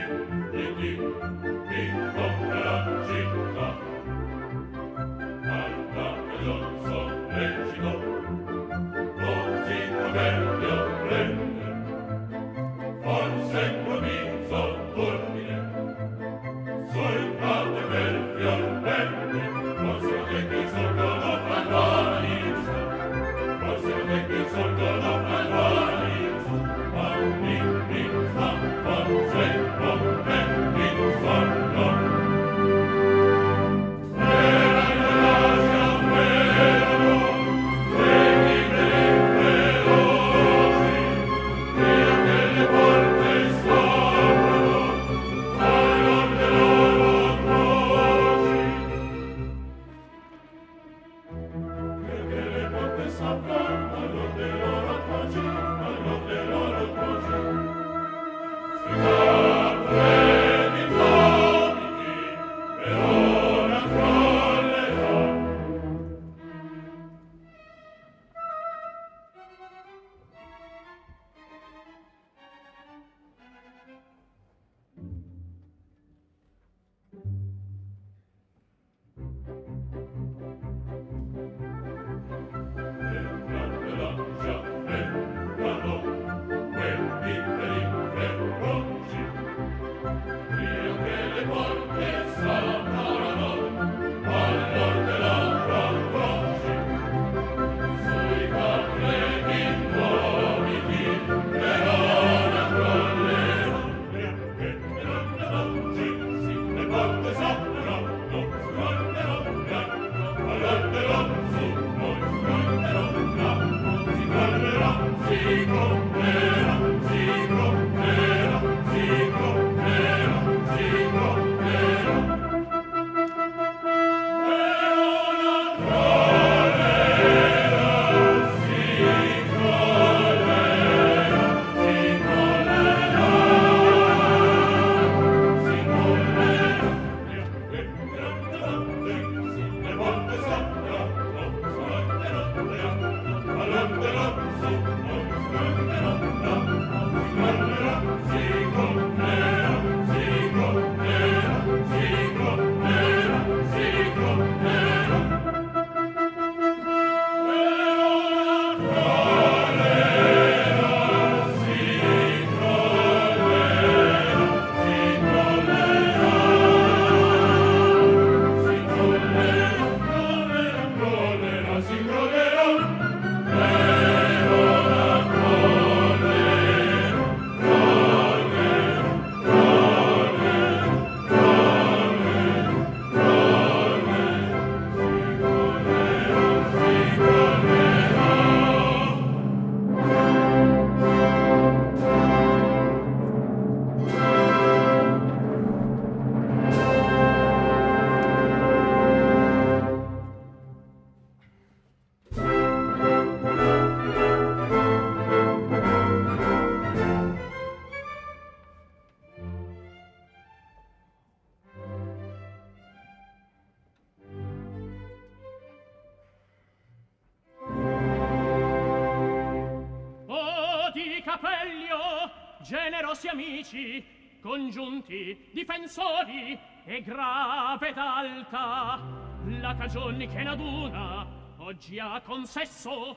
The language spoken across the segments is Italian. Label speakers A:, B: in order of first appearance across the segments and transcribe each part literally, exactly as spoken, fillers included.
A: generosi amici, congiunti, difensori, e grave ed alta la cagione che n'aduna oggi ha consesso.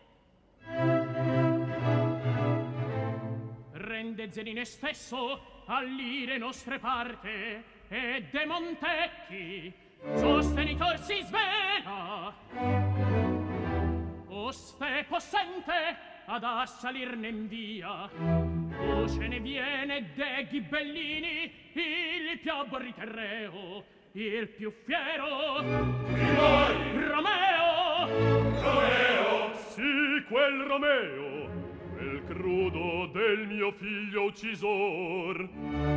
A: Rende Zeline stesso all'ire nostre parte, e de Montecchi sostenitor si svela. Oste possente ad assalirne in via, o ce ne viene de Ghibellini il più abborriterreo, il più fiero. Romeo!
B: Romeo! Sì, quel Romeo, quel crudo del mio figlio uccisor.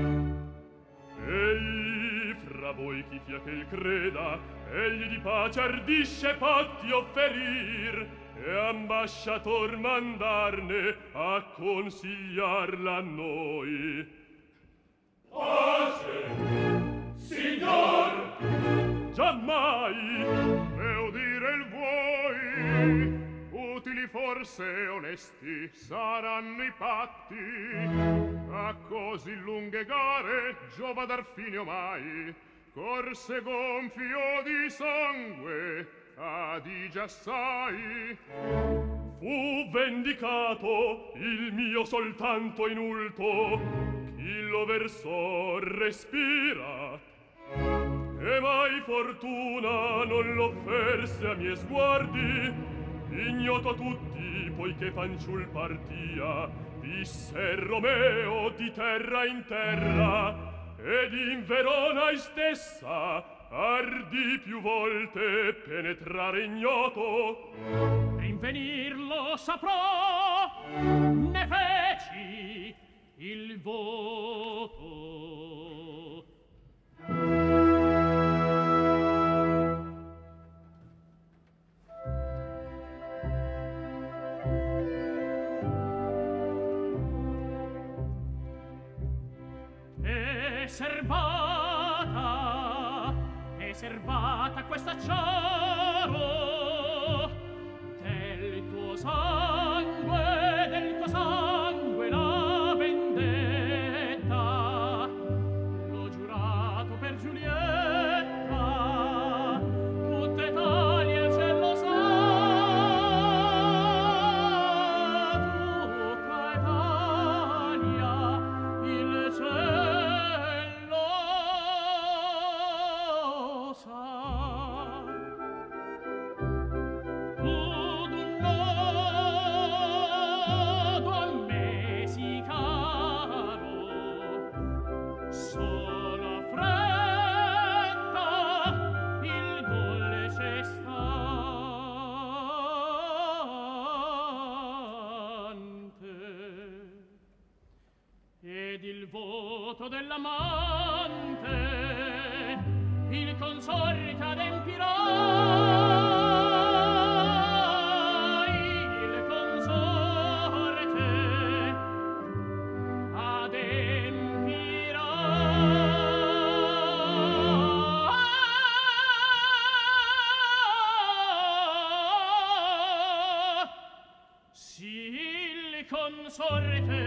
B: Ehi, fra voi chi fia che il creda, egli di pace ardisce patti offerir, e ambasciator mandarne a consigliarla a noi.
C: Pace, signor!
B: Giammai! E udire il vuoi, utili for
C: forse onesti saranno i patti, a così lunghe gare giova dar fine omai, corse gonfio di sangue adigi assai.
B: Fu vendicato il mio soltanto inulto, chi lo versò respira, e mai fortuna non l'offerse a miei sguardi. Ignoto a tutti, poiché fanciul partia, visse Romeo di terra in terra, ed in Verona stessa ardì più volte penetrare ignoto.
A: Rinvenirlo saprò, ne feci il voto. E serbata, e serbata questa ciaro del tuo sangue, del tuo sangue la vendetta, l'ho giurato per Giulietta, tutta Italia il cielo sa, tutta Italia il cielo dell'amante il consorte adempirà, il consorte adempirà. Sì, il consorte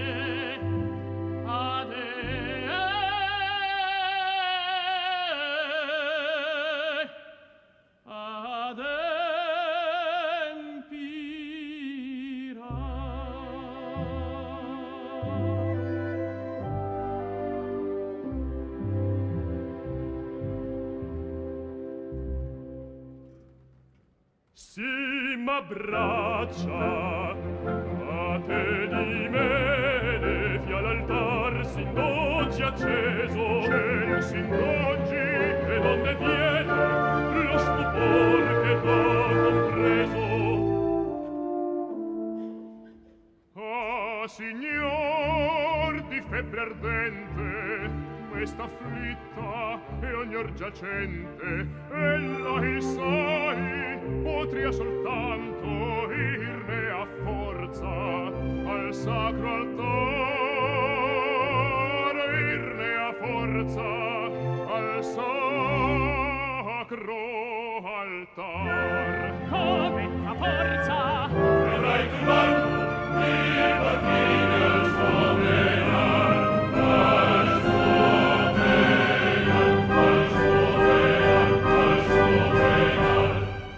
B: braccia a te di me fia l'altar s'indoggi acceso,
C: ciel s'indoggi
B: e donde viene lo stupor che t'ha compreso.
C: Ah, signor di febbre ardente, questa afflitta e ognor giacente, ella il sai potria soltanto irne a forza al sacro altare, irne a forza al sacro altar.
A: Come a forza
B: Verrai tu manco, viva al fine al suo benar, al suo benar, al suo benar, al suo benar.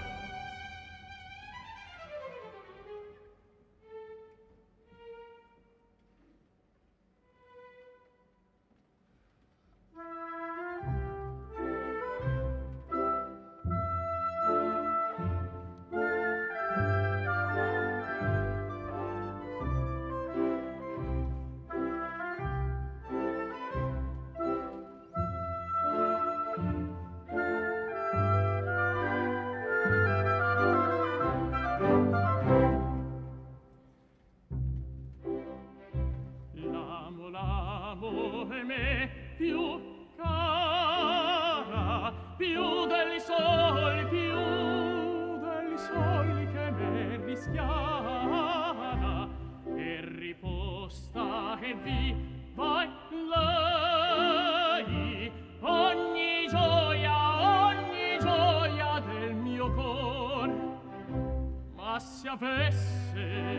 A: più cara, più del sol, più del sol che me rischiara, e riposta e viva lei, ogni gioia, ogni gioia del mio cor. Ma se avesse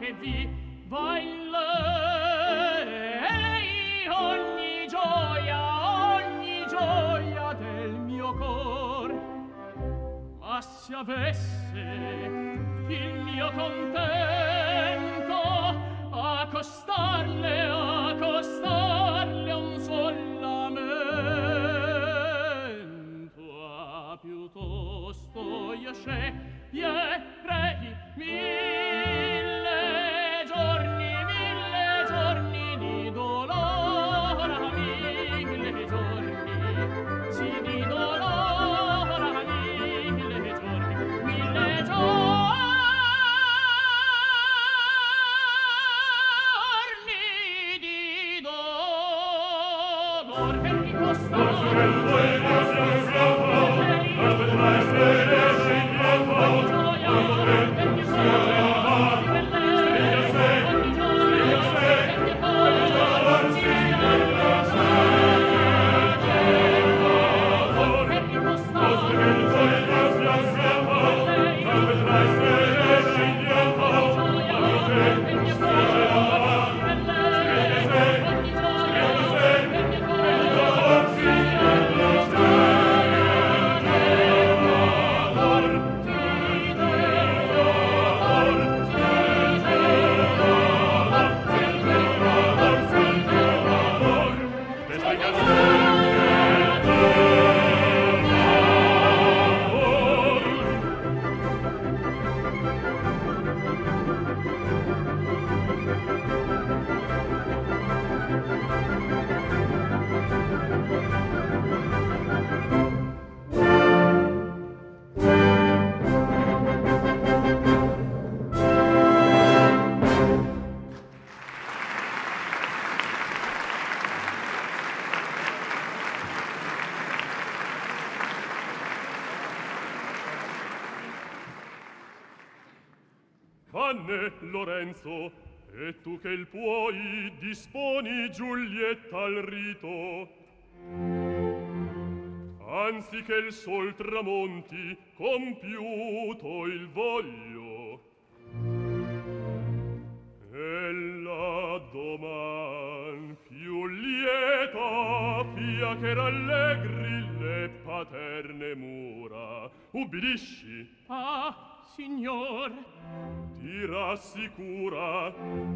A: e viva in lei ogni gioia, ogni gioia del mio cor. Ma se avesse il mio contento accostarle, accostarle un sol lamento, ah, piuttosto io sceglierei mille giorni, mille giorni di dolore, mille giorni, sì, di dolore, mille giorni, mille giorni di dolore, che mi
B: Vanne, Lorenzo, e tu che il puoi disponi Giulietta al rito. Anzi che il sol tramonti compiuto il voglio. Ella doman più lieta fia che rallegri le paterne mura. Ubbidisci?
A: Ah, signor,
B: ti rassicura.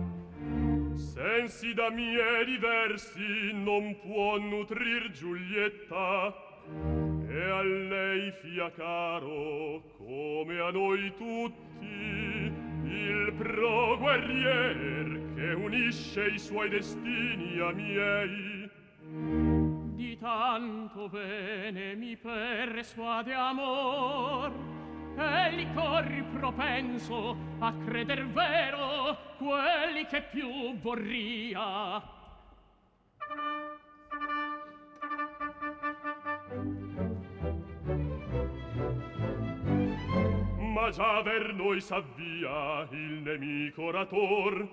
B: Sensi da miei diversi non può nutrir Giulietta, e a lei fia caro come a noi tutti il pro guerrier che unisce i suoi destini a miei.
A: di tanto bene mi persuade amor, e li corri propenso a creder vero quelli che più vorria.
B: Ma già ver noi s'avvia il nemico orator.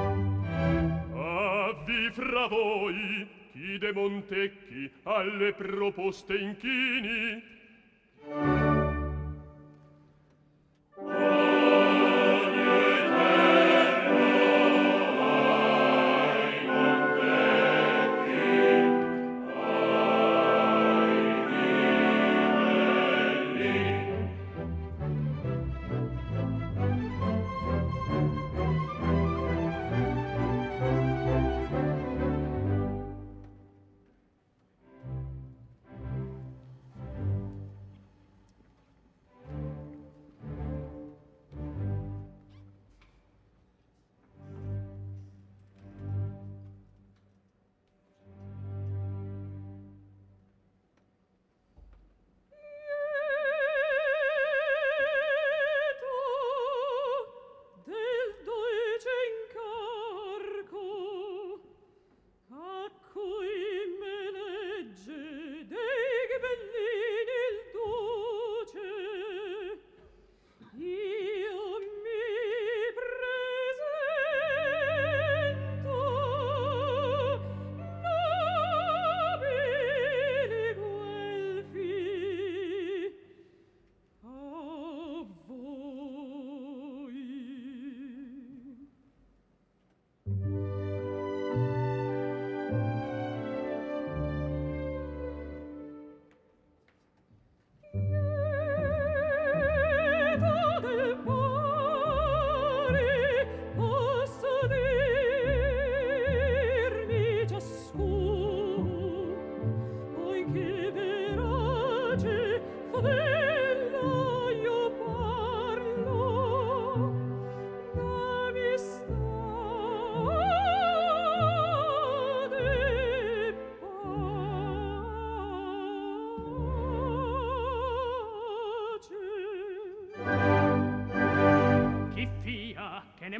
B: Avvi fra voi chi de Montecchi alle proposte inchini.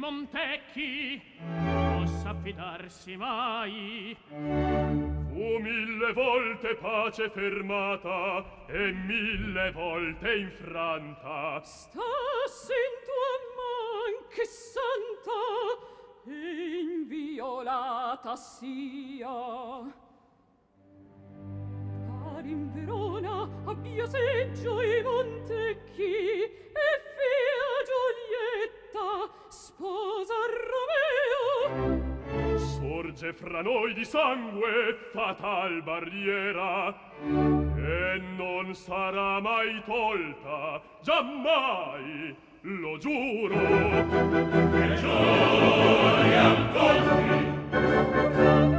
A: con te chi possa fidarsi mai.
B: Fu mille volte pace fermata e mille volte infranta.
D: Stassi in tua man che santa e inviolata sia. Par in Verona abbia seggio i Montecchi e fia Giulietta sposa Romeo.
B: Sorge fra noi di sangue fatal barriera e non sarà mai tolta, giammai, lo giuro. E giuriam tutti.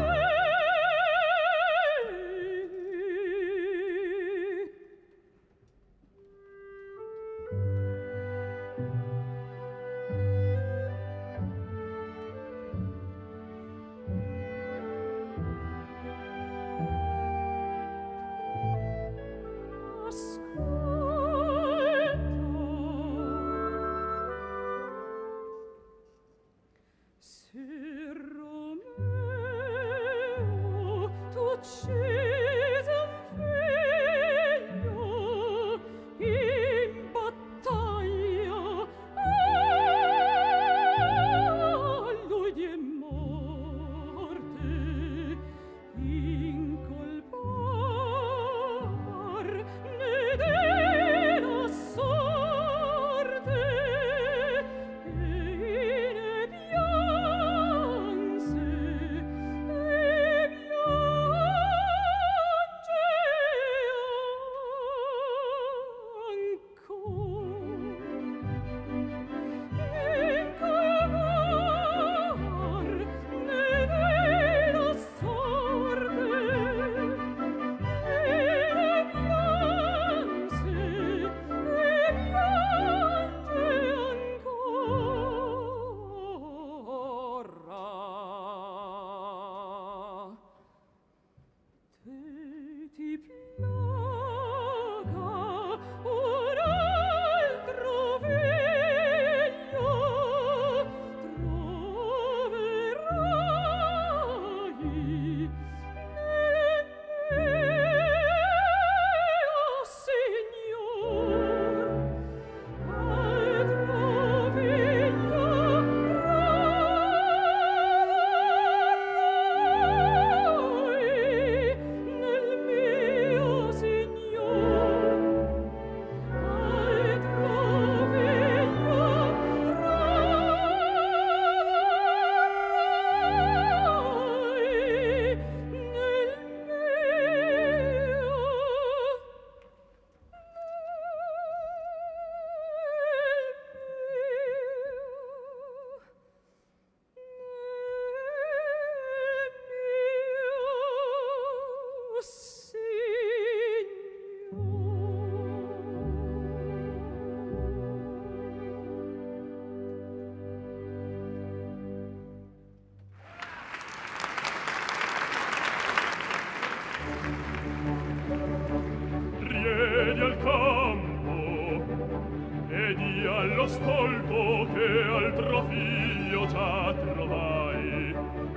B: Allo stolto che altro figlio già trovai.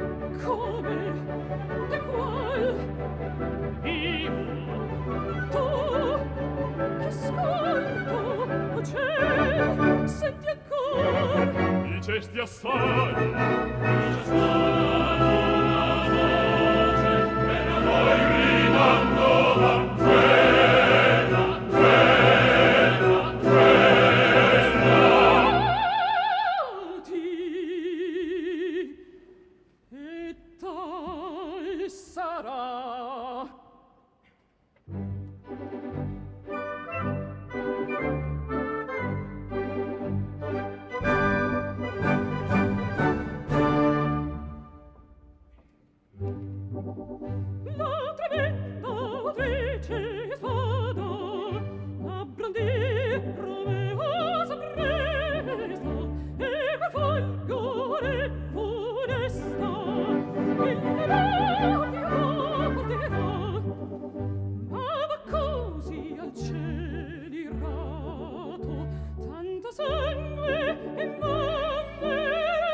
D: Come? De qual?
A: Io.
D: Tu? Che scolto? O ciel? Senti ancor?
B: Dicesti assai.
A: Dicesti una voce per la voi
B: gridando va.
D: Sangue in mano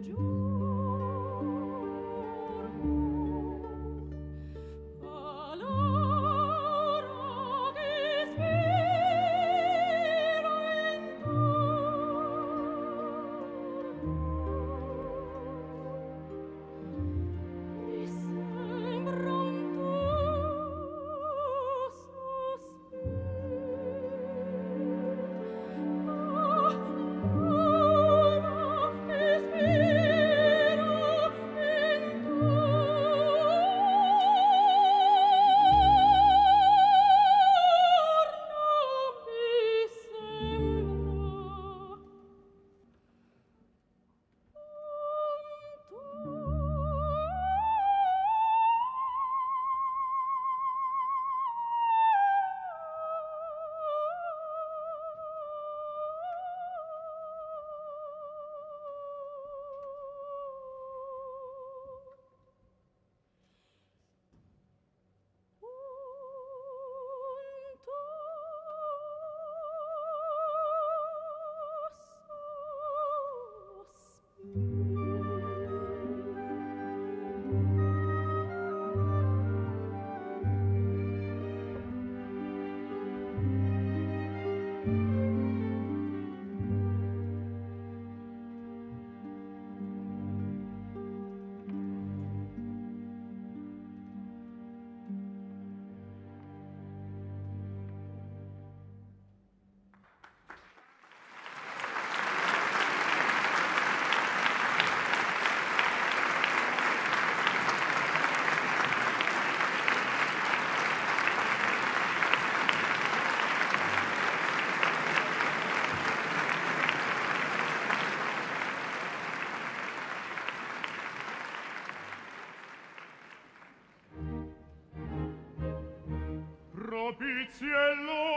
C: Propizi e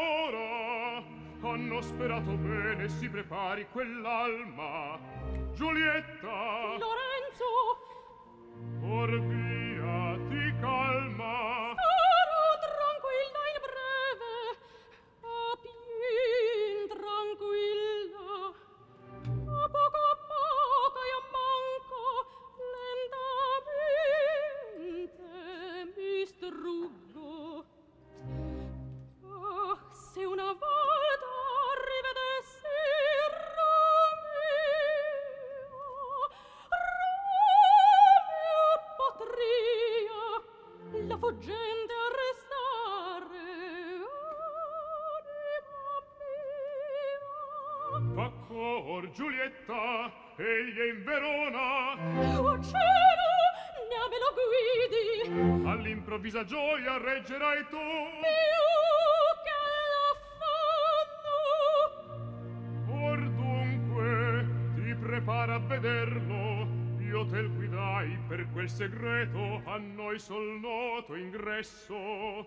C: l'ora hanno sperato bene, si prepari quell'alma. Giulietta!
D: Lorenzo!
C: Or via, ti calma.
D: Starò tranquilla in breve, a pien tranquilla. A poco a poco io manco, lentamente mi struggo. Ah, se una volta rivedessi Romeo, Romeo potria la fuggente arrestare. Anima mia.
C: Fa cor, Giulietta, egli è in Verona.
D: Oh cielo, ne me lo guidi.
C: All'improvvisa gioia reggerai tu.
D: Più che l'affanno.
C: Or dunque ti prepara a vederlo. Io tel guidai per quel segreto a noi sol noto ingresso.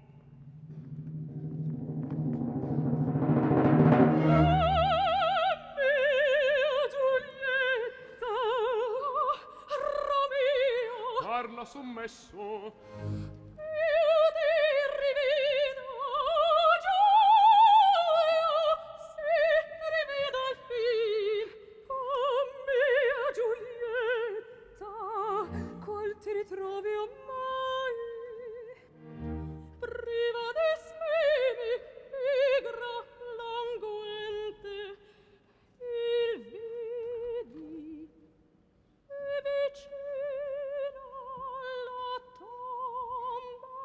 C: Parla sommesso.
D: Io ti rivedo, gioia, sì, ti rivedo al fin. Oh mia Giulietta, qual ti ritrovi ormai? Priva di semi, pigra, languente, il vedi, e vicino alla tomba.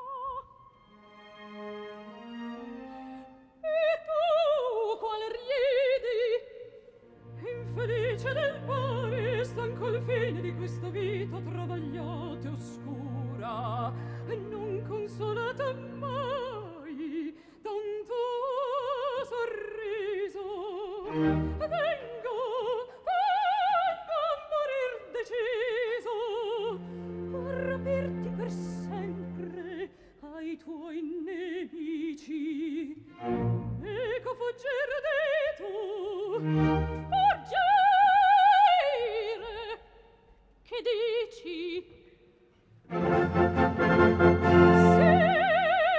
D: E tu qual ridi, infelice del pari, stanco al fine di questa vita travagliata e oscura, e non consolata mai tanto sorriso. Vengo, vengo a morir deciso, a rapirti per sempre ai tuoi nemici. Ecco fuggire di tu, fuggire, che dici? Sì,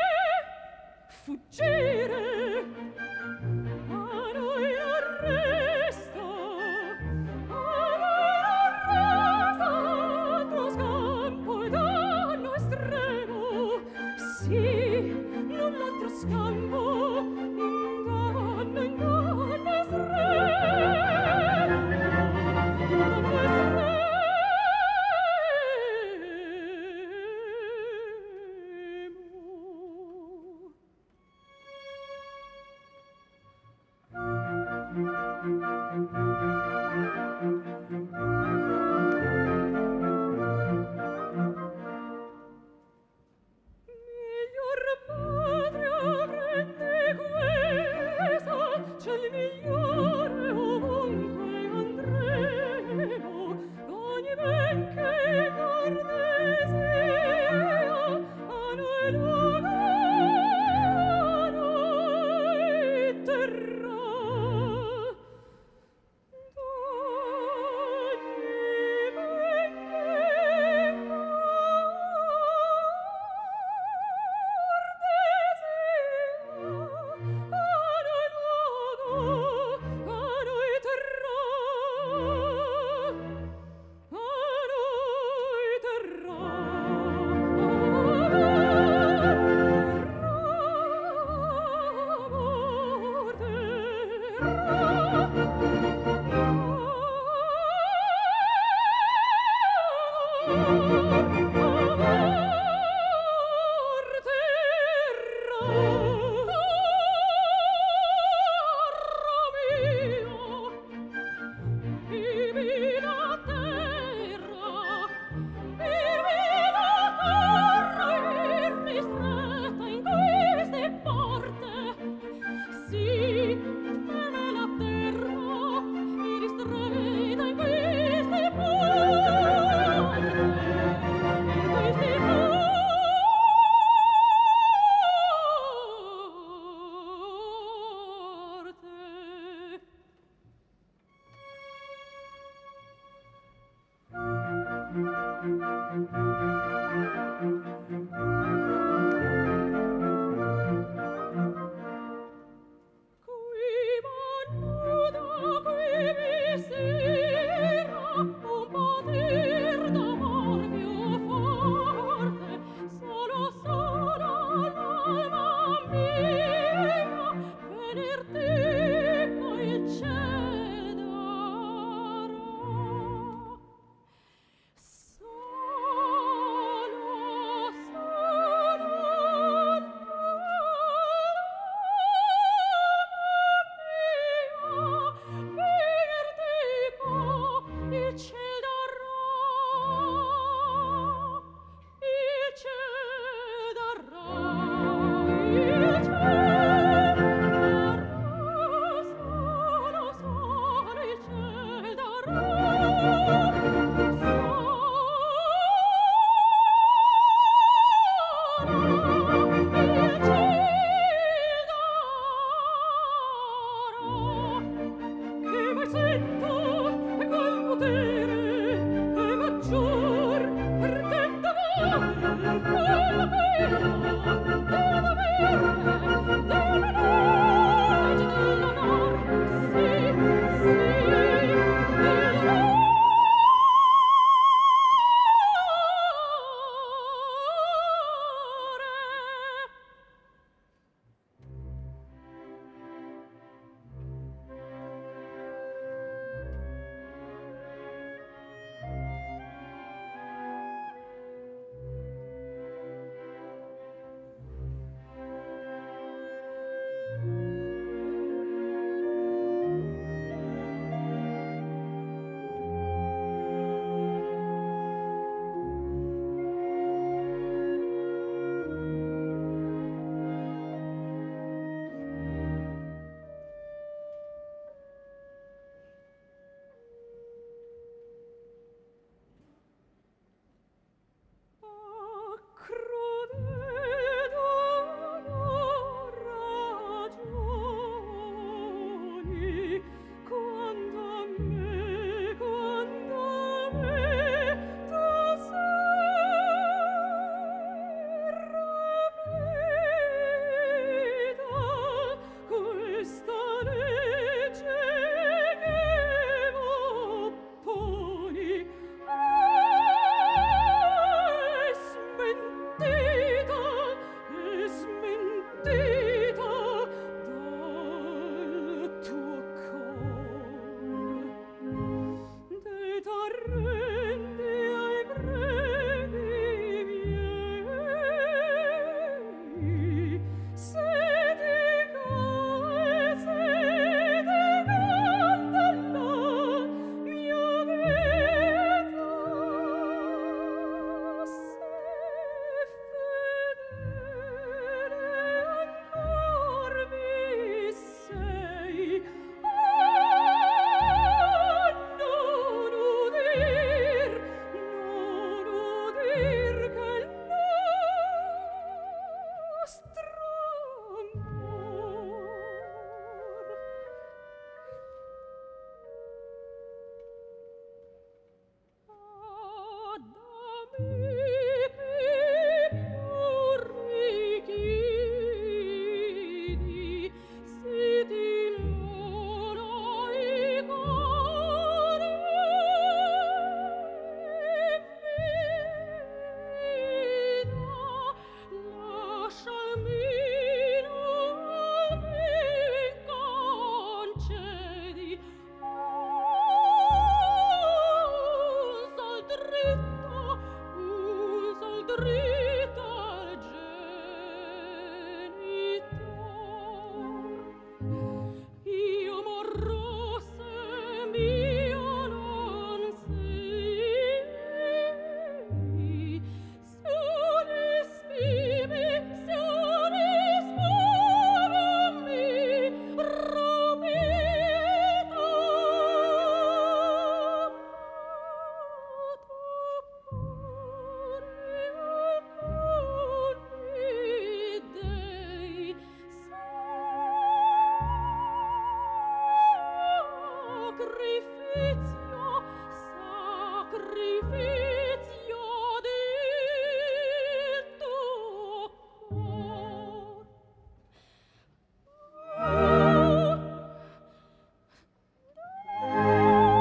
D: Oh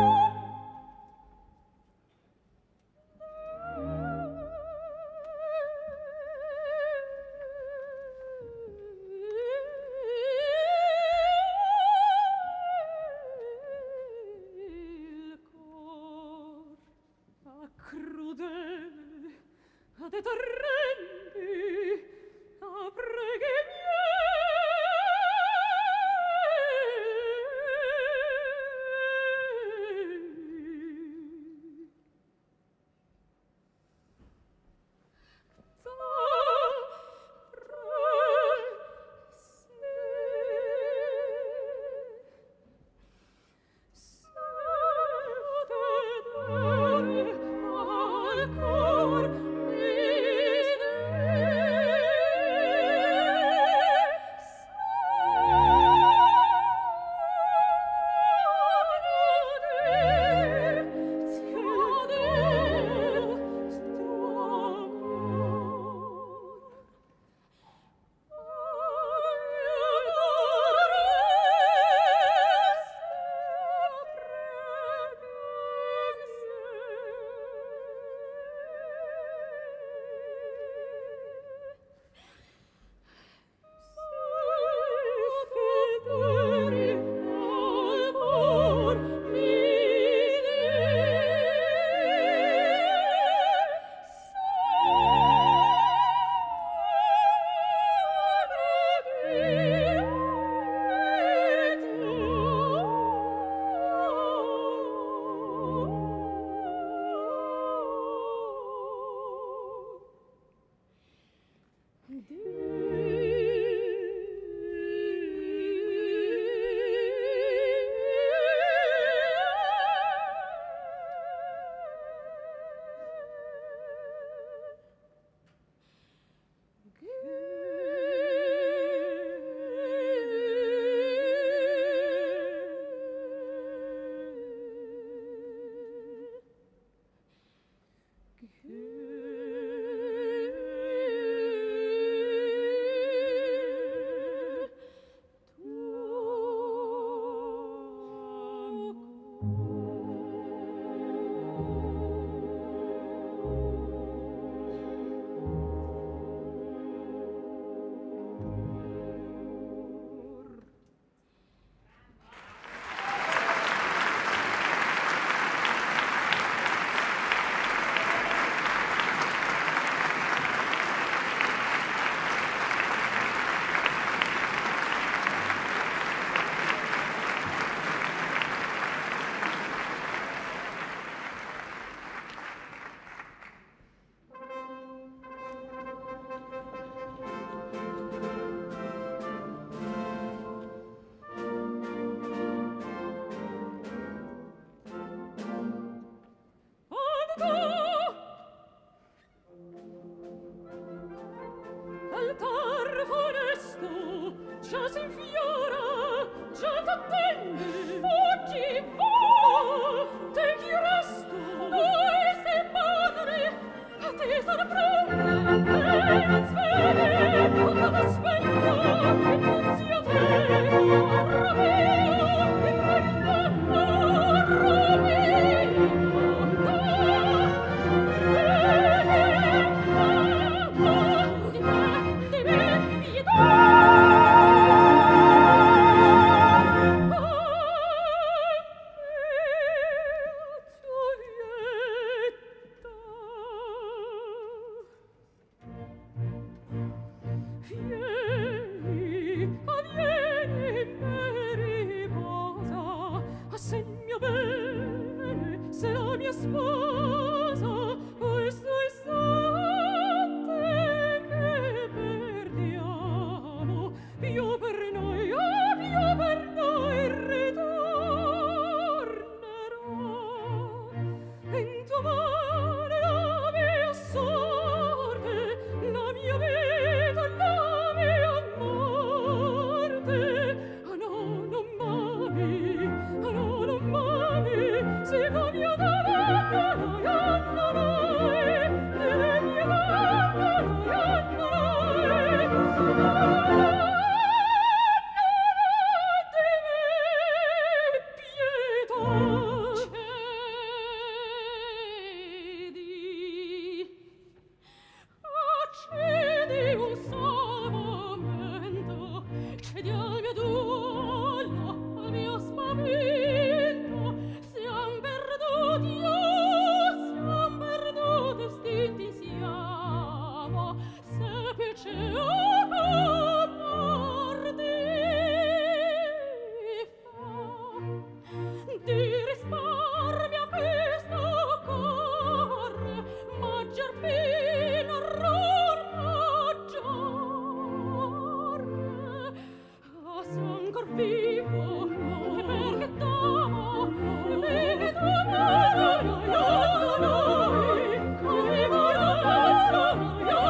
D: State torrenti a preghe
E: Sigo mio da
D: ti risparmia questo cor, maggior pena ror maggior. Ah, se ancor vivo, e perché t'amo, e perché t'amo, io noi, che vivo io noi, io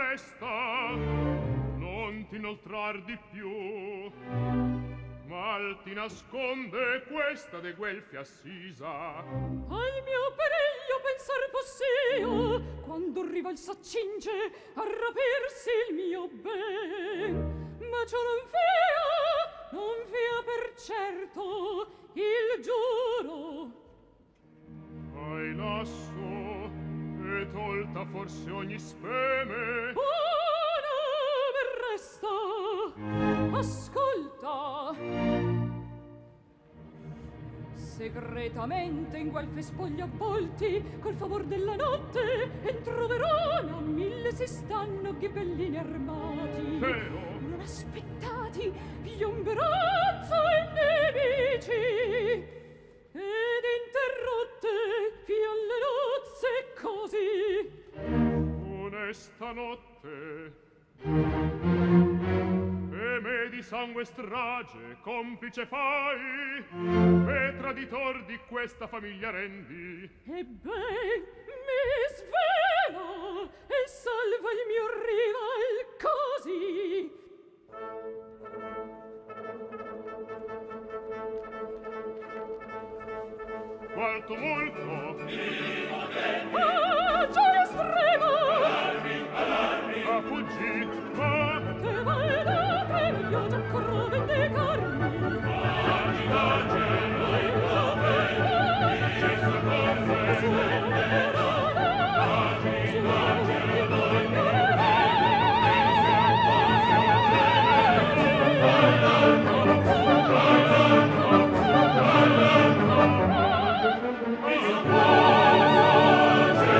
C: resta, non ti inoltrar di più. Mal ti nasconde questa de Guelfi assisa.
D: Al mio periglio pensar possia, quando il rival s'accinge a rapirsi il mio ben. Ma ciò non fia, non fia per certo il giuro.
C: Hai lasso e tolta forse ogni speme.
D: Buona mi resta, ascolta. Segretamente in Guelfe spogli avvolti, col favor della notte, entro Verona mille si stanno ghibellini armati.
C: Però
D: Non aspettati, piomberanzo e nemici, ed interrotte fia le nozze così.
C: onesta notte e me di sangue strage complice fai, e traditor di questa famiglia rendi.
D: Ebben, mi svela e salva il mio rival così.
C: Qual tumulto?
D: Ah, gioia estrema!
C: A fuggì, ma
D: Te valete, io già corro a vendicarmi.
C: Io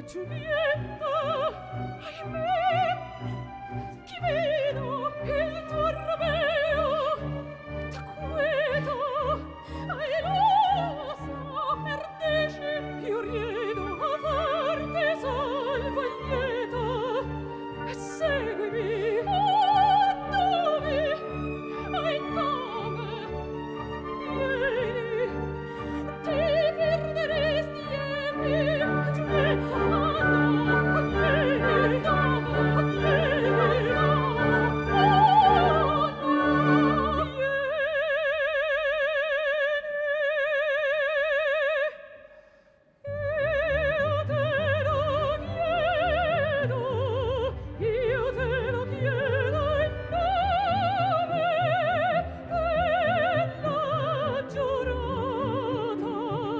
D: Giulietta, ahimè, chi vedo il tuo Romeo, t'acqueto, ailosa, perdice, io riedo a farti salva e lieta, e seguimi, oh, dove, ai come, vieni, ti perderesti e mi, Giulietta, no, vieni, no, vieni, no, oh, no, vieni. Io te lo chiedo, io te lo chiedo in nome della giurata,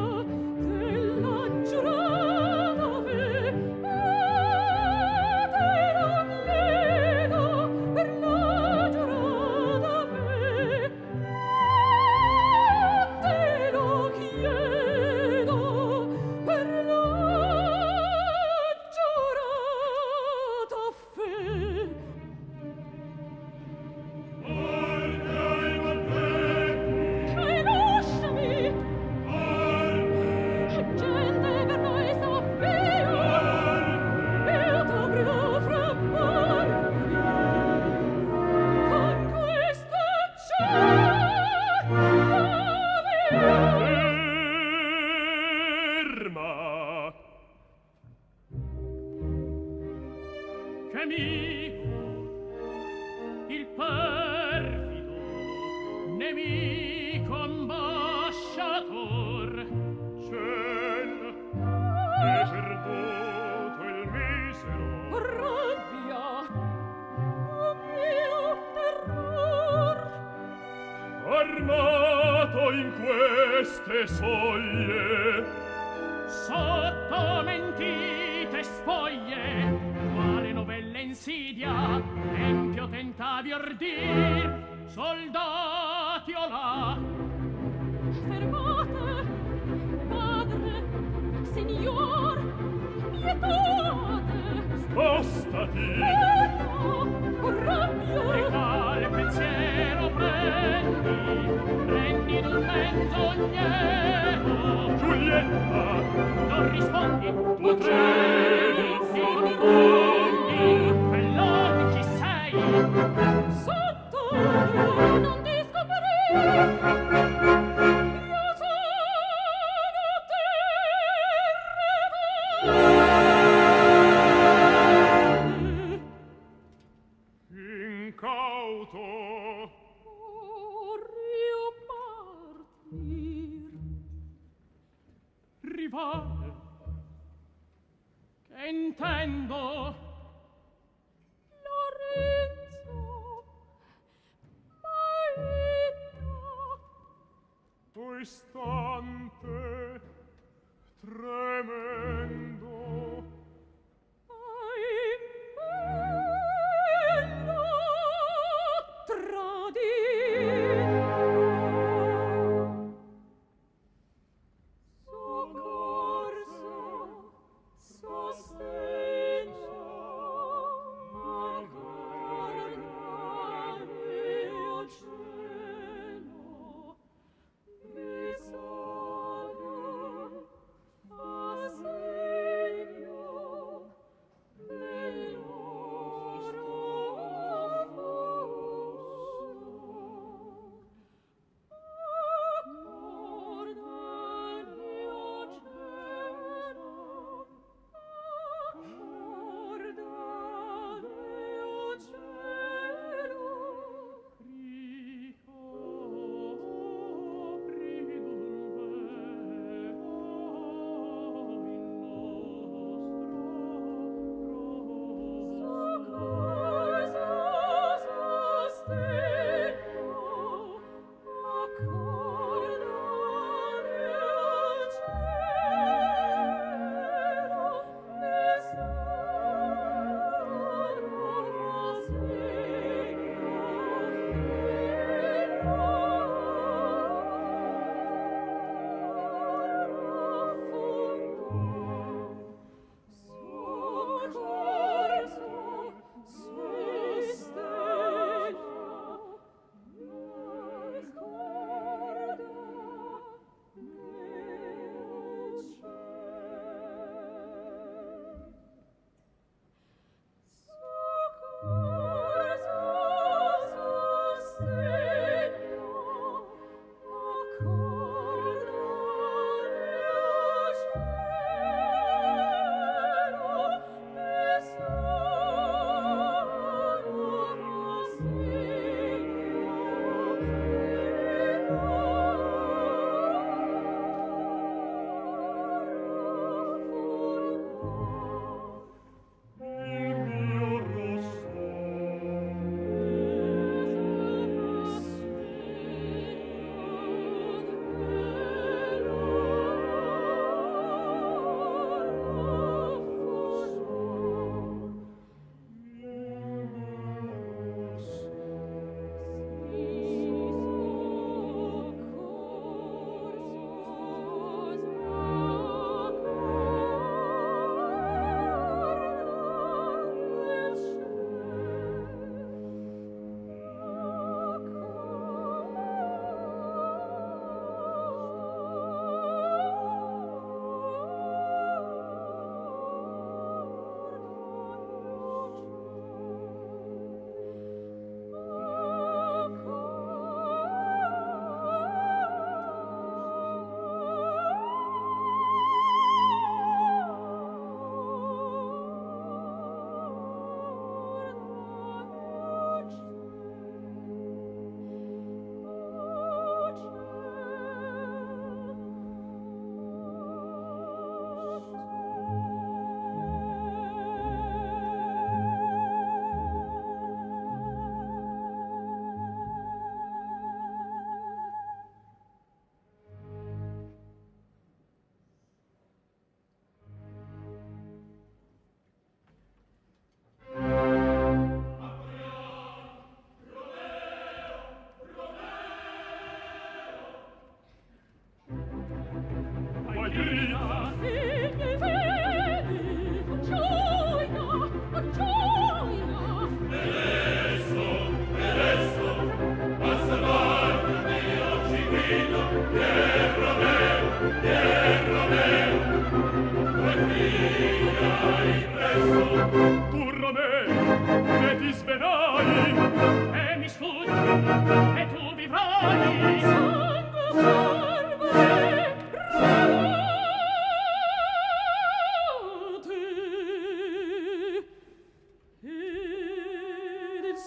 D: della giurata fe, te lo chiedo per la giurata fe, te lo chiedo per la giurata fe. E lasciami, gente per noi s'affio, io t'aprirò fra marmi, con questo cielo
B: Ferma!
A: che mi il perfido nemico ambasciator
C: Ciel, è perduto il misero.
D: rabbia, o mio terror,
B: Armato in queste soglie,
A: sotto mentite spoglie quale novella insidia empio tentavi ordir soldati o là
D: fermate, padre, signor, pietate,
B: spostati!
D: pietà, o rabbia,
A: e quale pensiero prendi prendi d'un menzognero
B: Giulietta,
A: non rispondi
B: tu tremi,
A: non fondi quello chi sei
D: sotto io non ti scoprirei, io sono terra.
C: Incauto,
D: Or io partir,
A: rivale che intendo
D: Lorenzo, maeta,
C: tu istante tremendo,
D: ahimè, l'ho tradito. Soccorso, sostegno,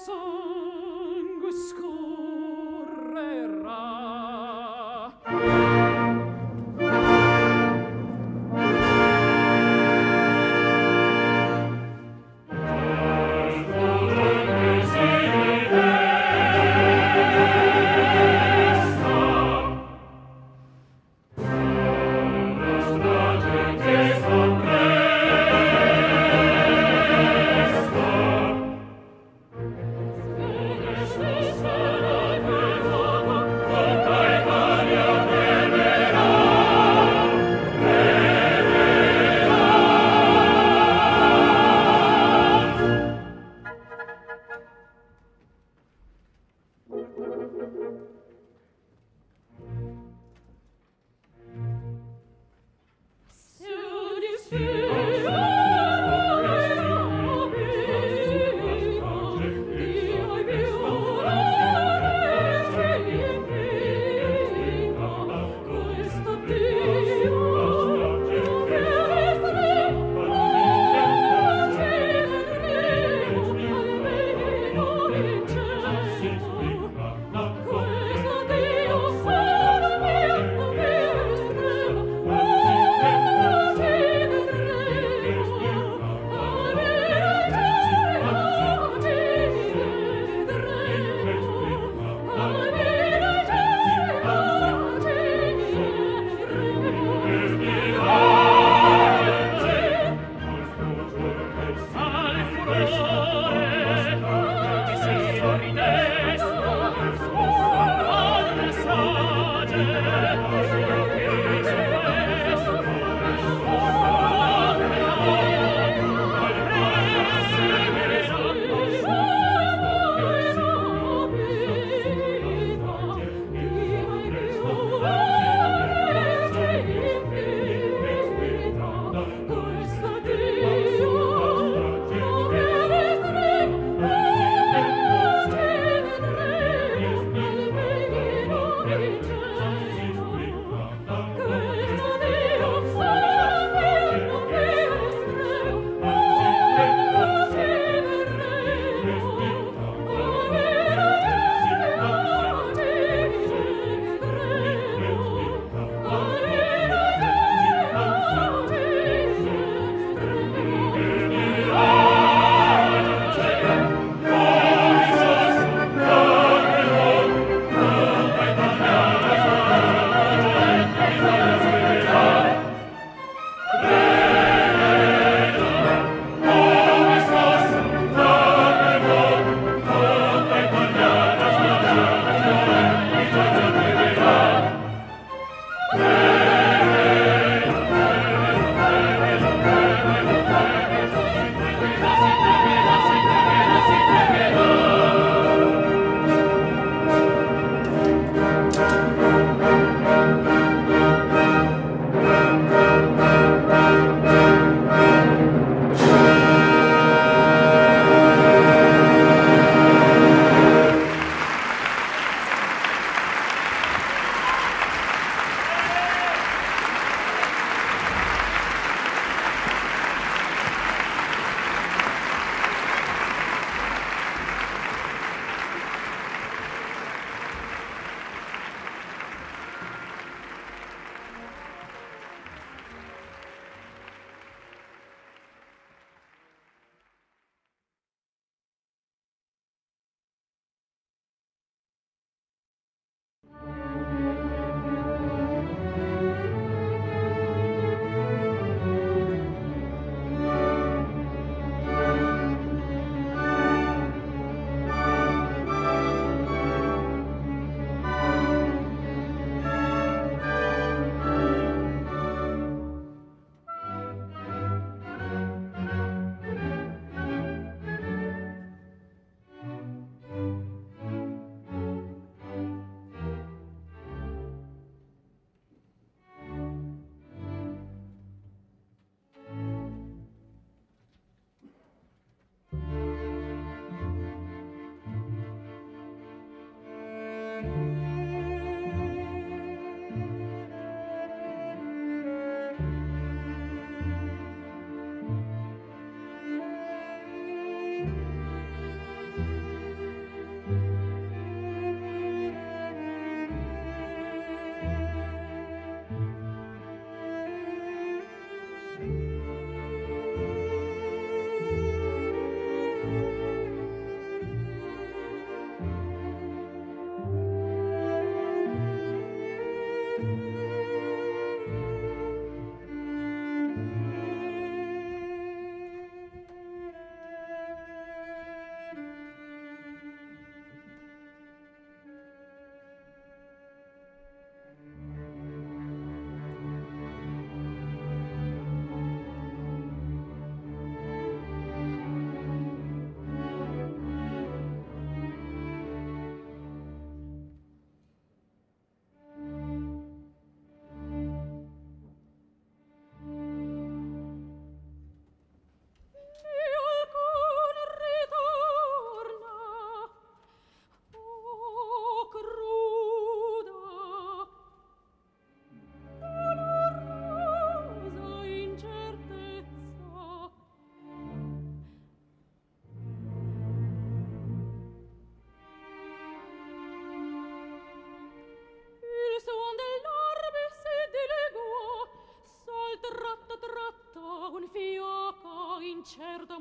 D: sangue scorrerà.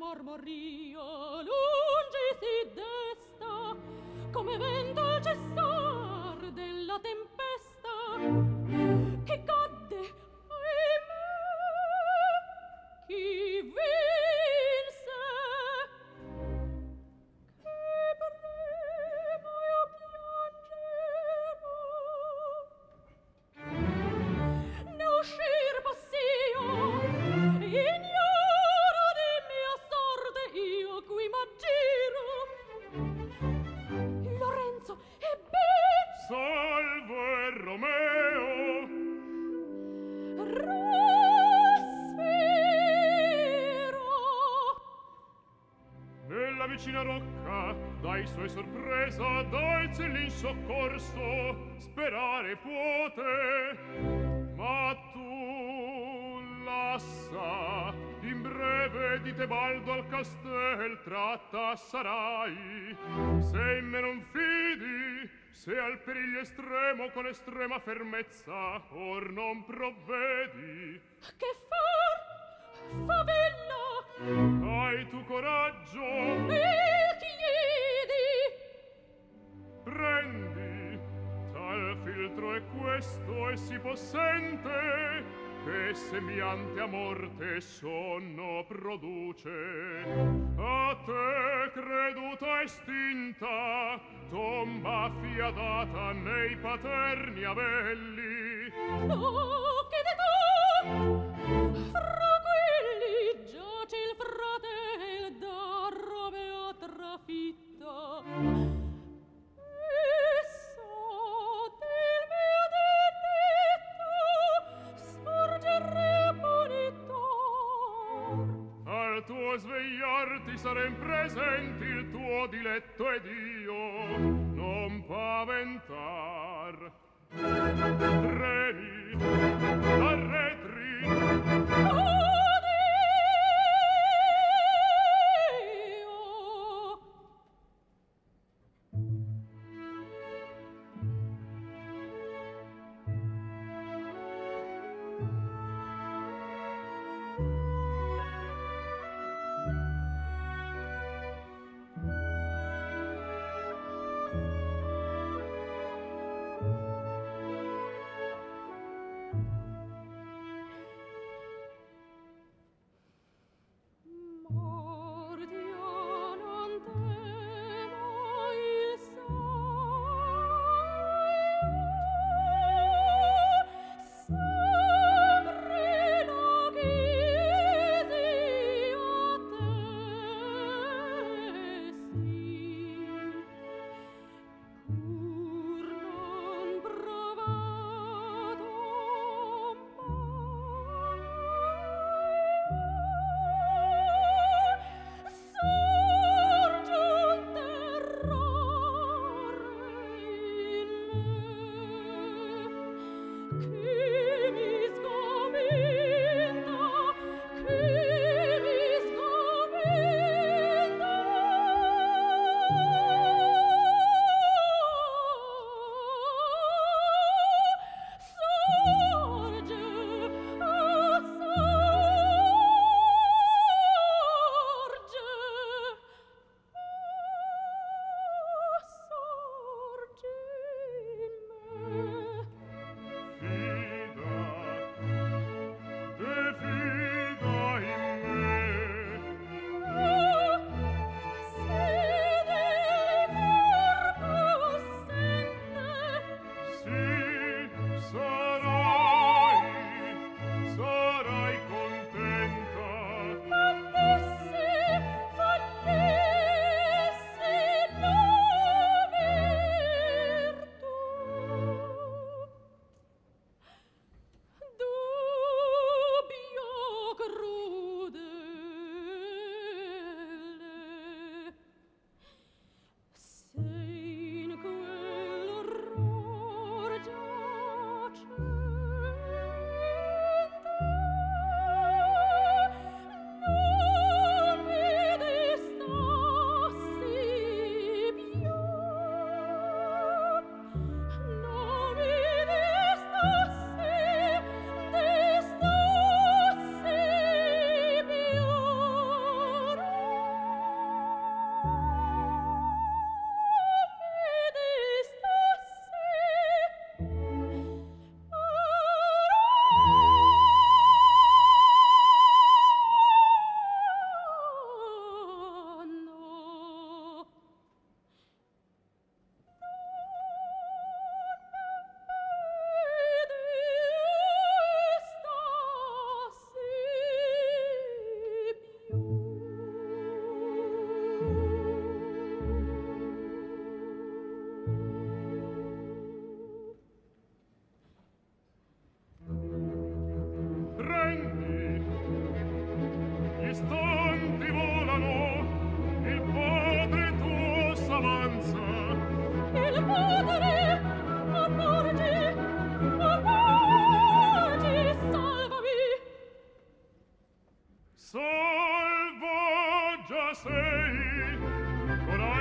D: mar Maria lungi si desta come vento al cessar della tempesta che cadde ahimè chi vinse che prima io piangero ne uscir possio ignoro di mia sorte io qui m'aggiro Lorenzo ebbe
C: salve Romeo
D: respiro
C: nella vicina rocca dai suoi sorpresa dalzi l'insoccorso sperare puote ma tu lassa in breve di Tebaldo al castel tratta sarai se in me non fidi se al periglio estremo con estrema fermezza or non provvedi
D: che far favilla
C: hai tu coraggio
D: e chiedi
C: prendi tal filtro è questo e si possente che sembiante a morte sonno produce a te creduta estinta tomba fiadata nei paterni avelli
D: no che de tu fra quelli giace il fratel da rovea trafitta
C: al tuo svegliarti sarem presenti il tuo diletto ed io non paventar tremi arretri
D: Oddio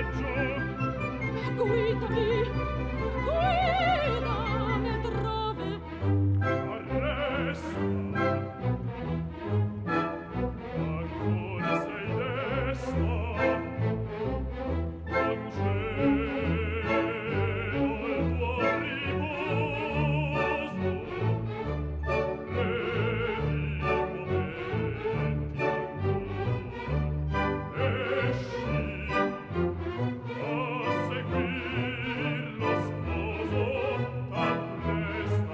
C: viaggio.
D: Guidami, guidami dove?
C: Arresta. Ancora sei desta. Concedo il tuo riposo. Brevi momenti ancora. Esci a seguir lo sposo, tan presto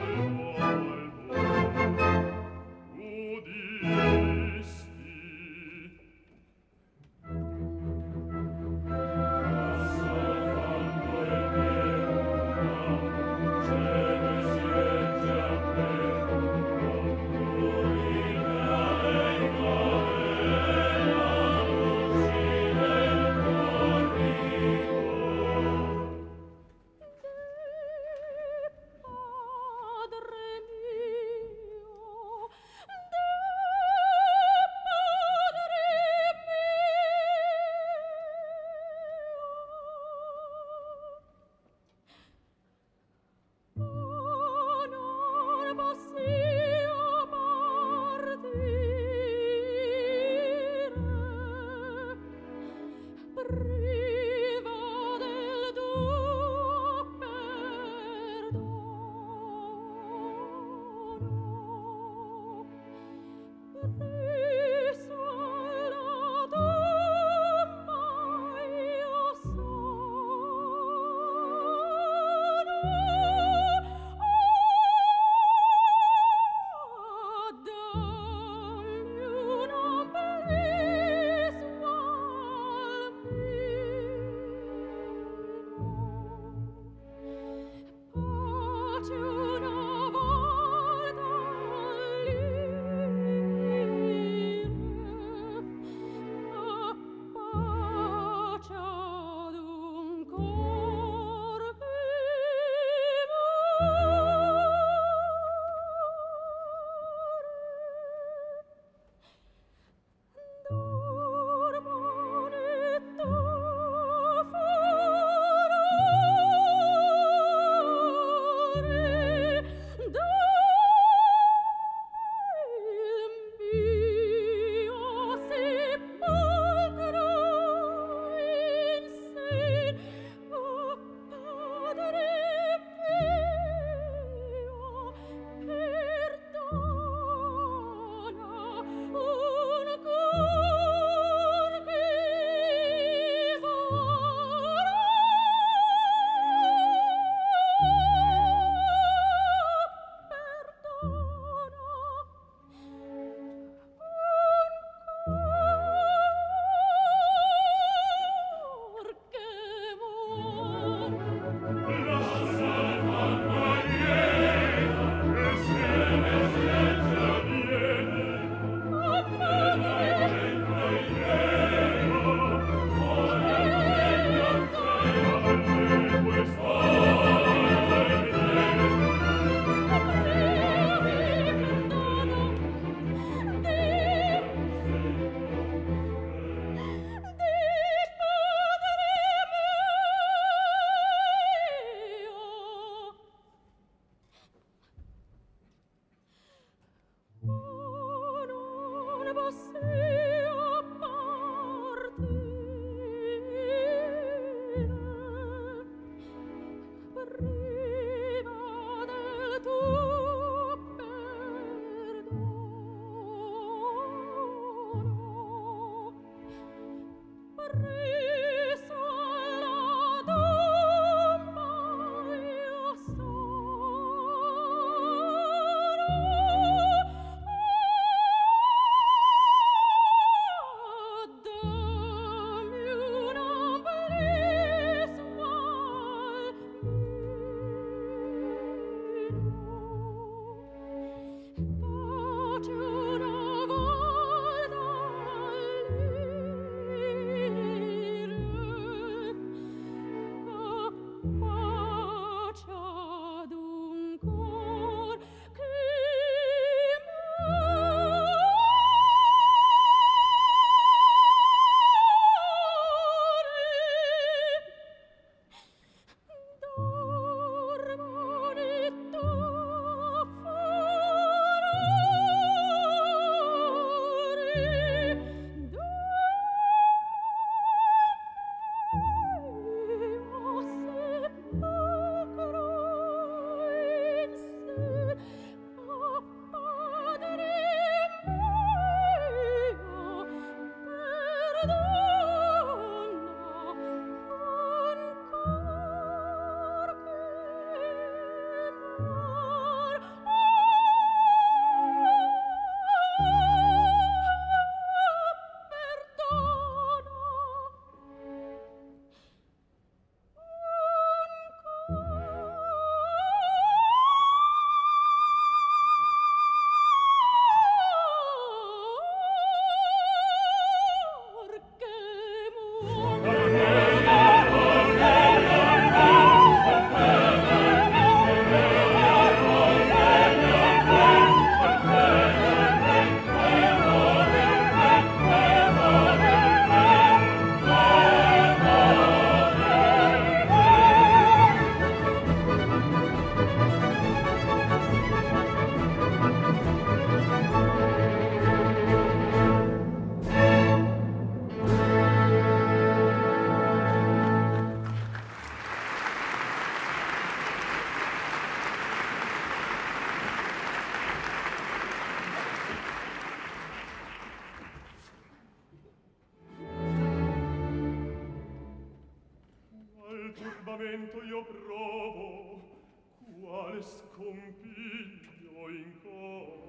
B: spavento io provo, quale scompiglio in cor.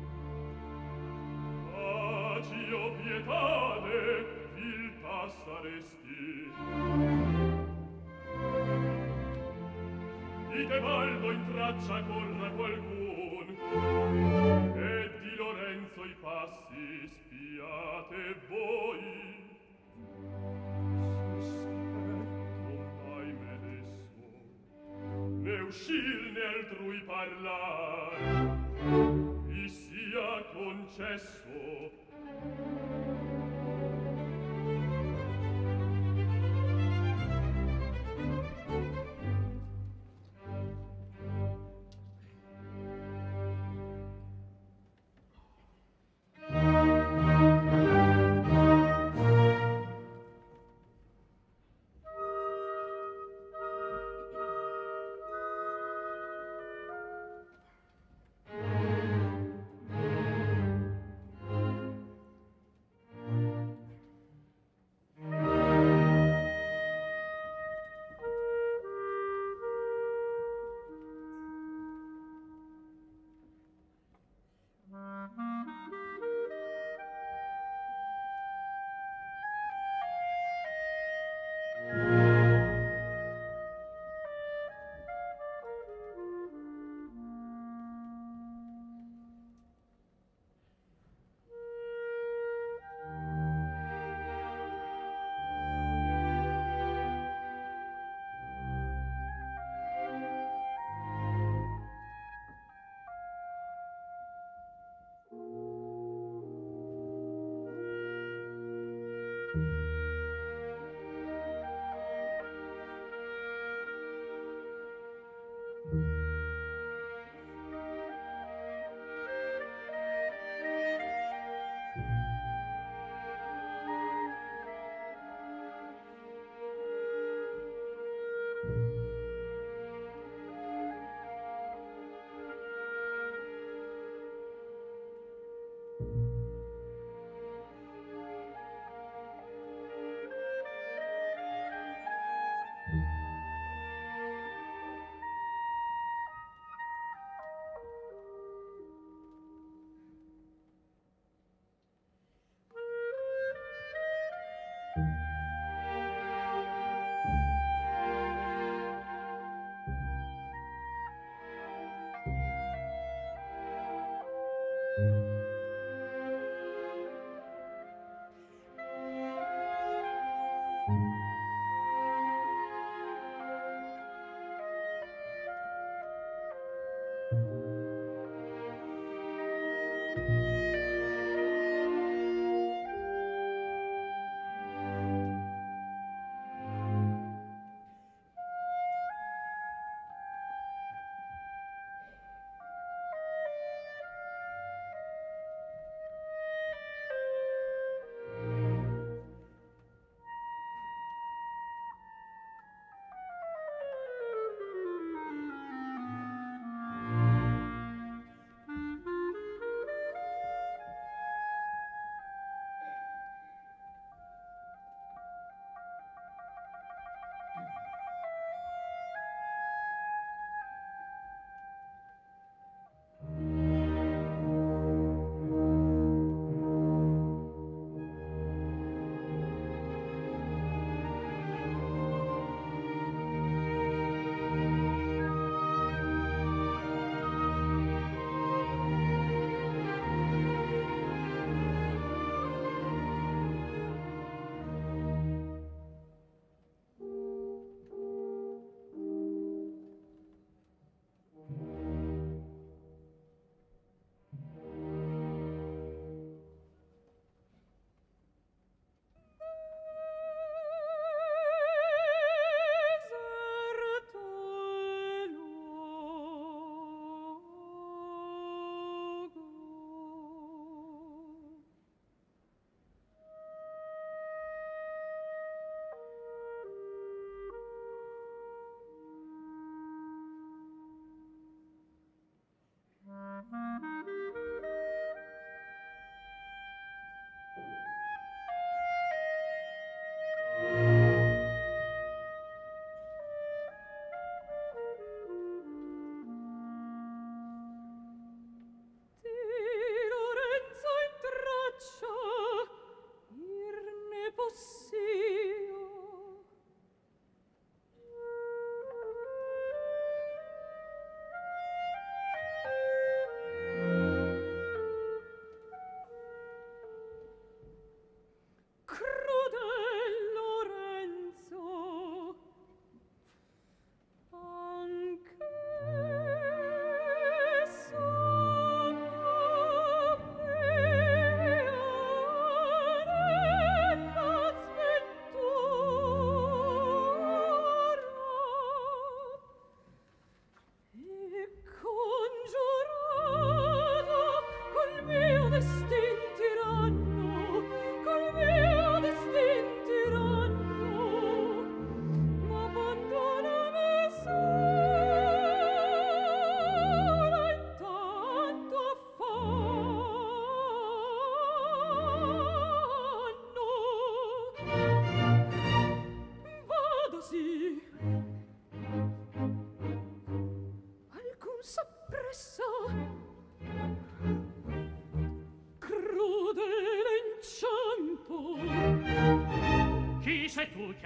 B: Agio pietade, il passaresti. Di Tebaldo in traccia corra qualcun, e di Lorenzo i passi spiate voi. Ne uscirne altrui parlar, vi sia concesso.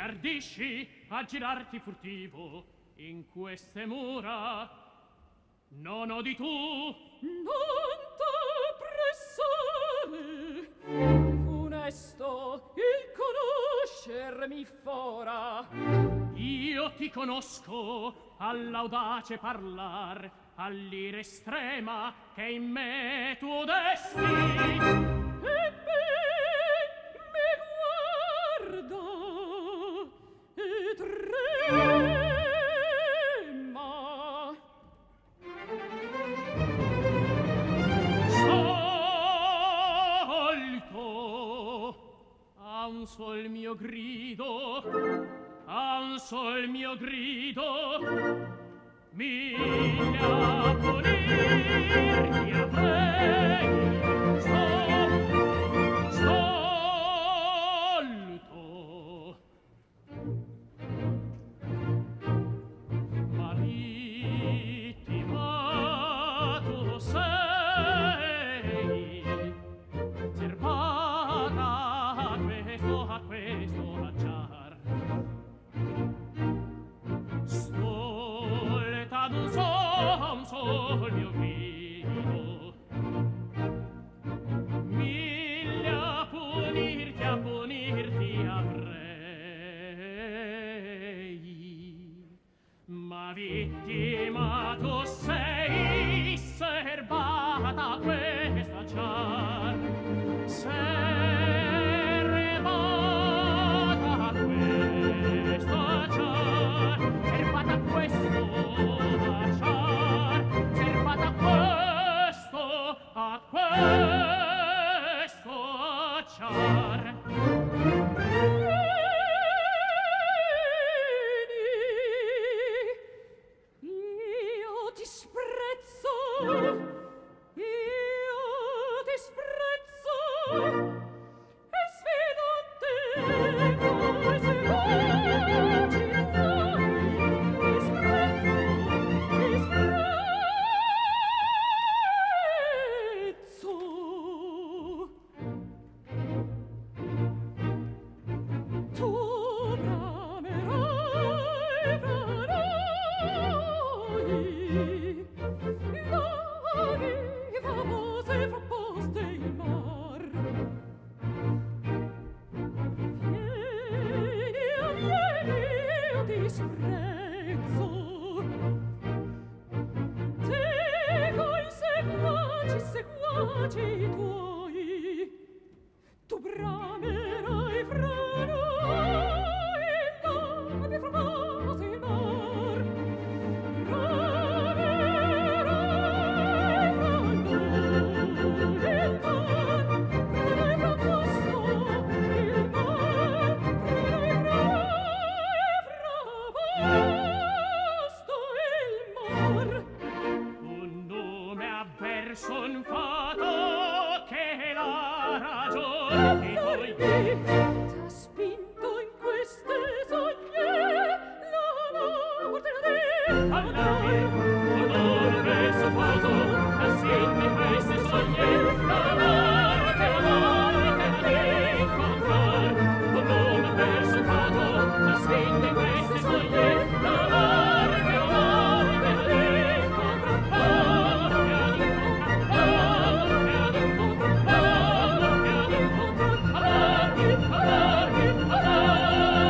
A: ardisci a girarti furtivo in queste mura? Non odi tu?
D: Non t'appressare, funesto, il conoscermi fora.
A: Io ti conosco all'audace parlar, all'ira estrema che in me tu desti.
D: E ben mi guarda e trema.
A: Solto a un sol mio grido, a un sol mio grido, mille a punirti avrei. Sto, stolto, ma vittimato sei, serbata a questo, a questo acciar. Stolta d'un sol, un sol mio grido, mille a punirti, a punirti avrei. Ma vittima tu sei, serbata a questo acciar. Serbata a questo acciar, serbata a questo acciar, serbata a questo, a questo acciar.
D: Io ti sprezzo, io ti sprezzo, e sfido te, poi se voci tuoi, ti sprezzo, ti sprezzo. Tu bramerai fra noi, laghi famose fra poste il mar. Vieni, vieni, io ti sprezzo, te coi seguaci, seguaci tuoi, tu bramerai fra noi, laghi fra poste il mar. Bramerai fra noi il mar, bramerai fra posto il mar, bramerai fra posto il mar.
A: Un nome avverso un fato che la ragione di voi
D: T'ha spinto in queste sogne la morte da te.
A: all'aria, un nome avverso fato, la sente queste soglie, la morte, la morte da incontrar. Un nome avverso fato, la sente queste soglie, la morte, la morte da incontrar. La morte ad incontrar, la morte ad incontrar, la morte ad incontrar, allarghi, allarghi, allarghi.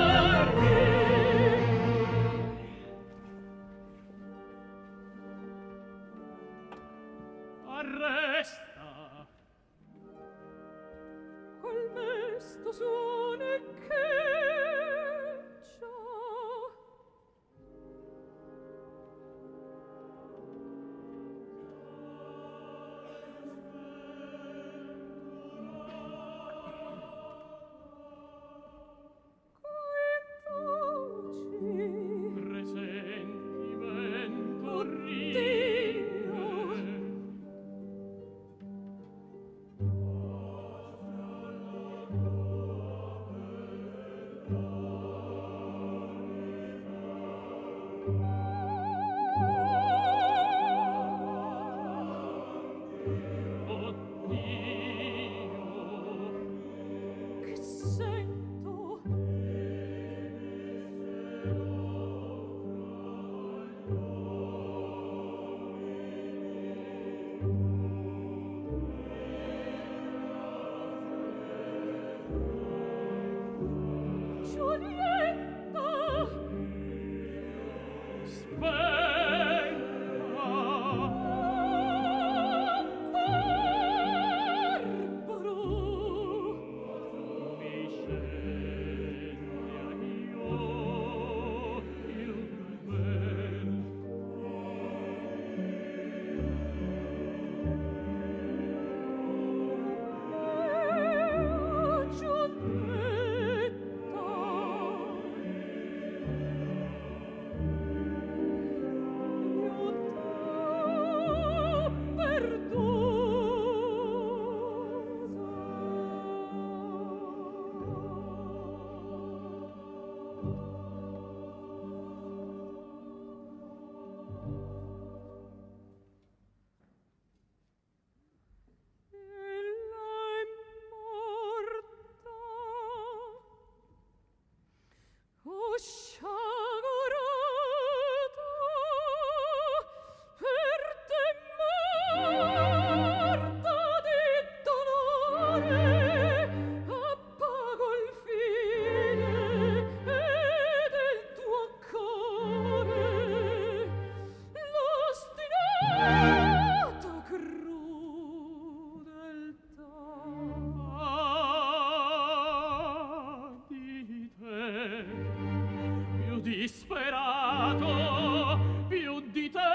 A: disperato più di te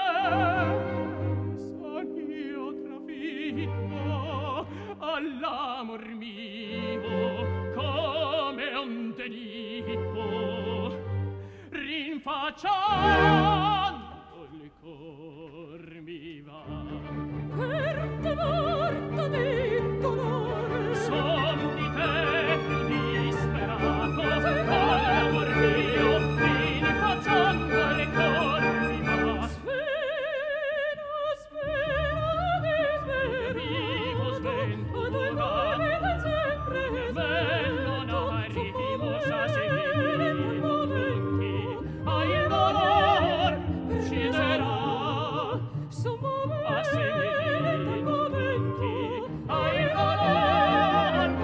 A: son io trafitto all'amor mio come un delitto rinfacciando il cor mi va
D: per te morta di dolore
A: son di te più disperato all'amor mio rinfacciando il cor mi va
D: spera spera di
A: vivo
D: svento ad
A: sventura
D: amore vita sempre
A: me non arrivo a seguire tutti ai dolor ucciderà a seguire tutti ai dolor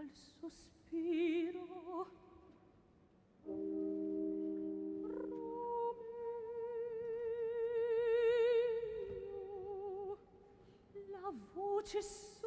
D: al sospiro. Romeo, la voce sua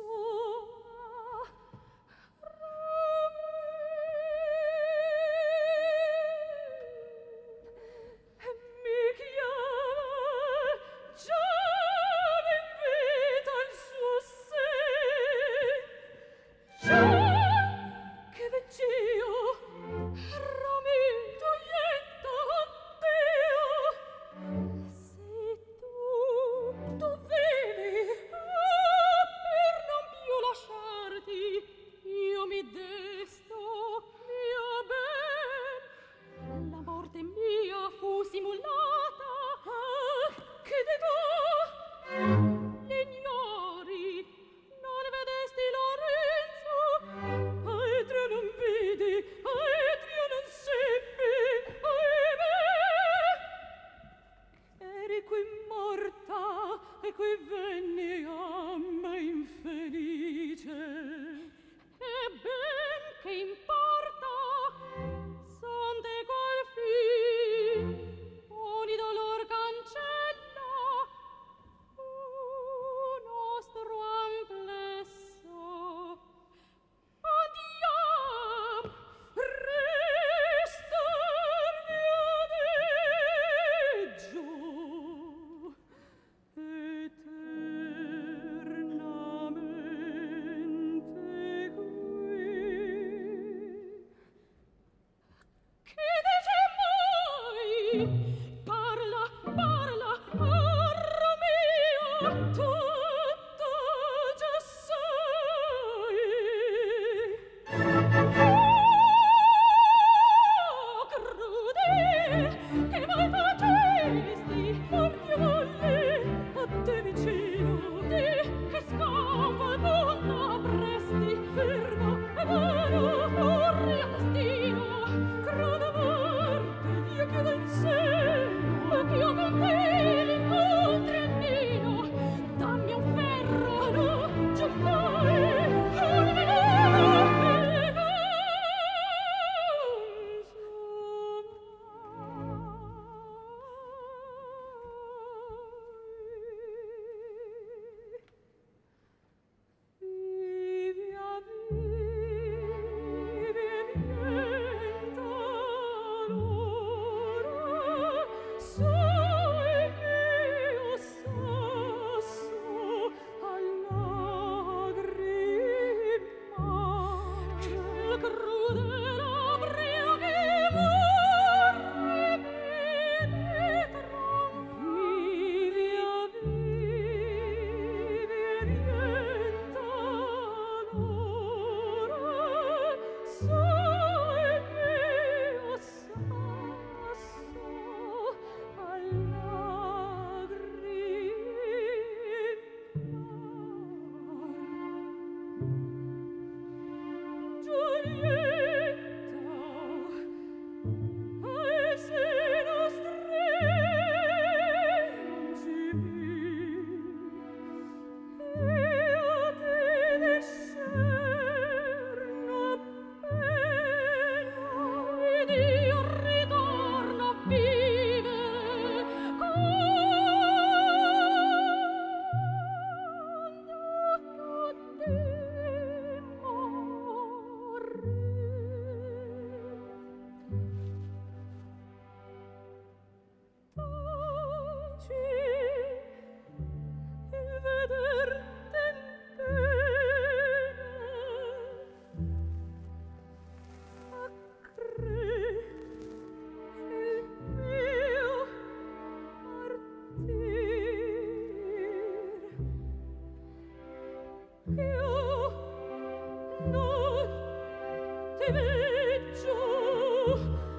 E: veggio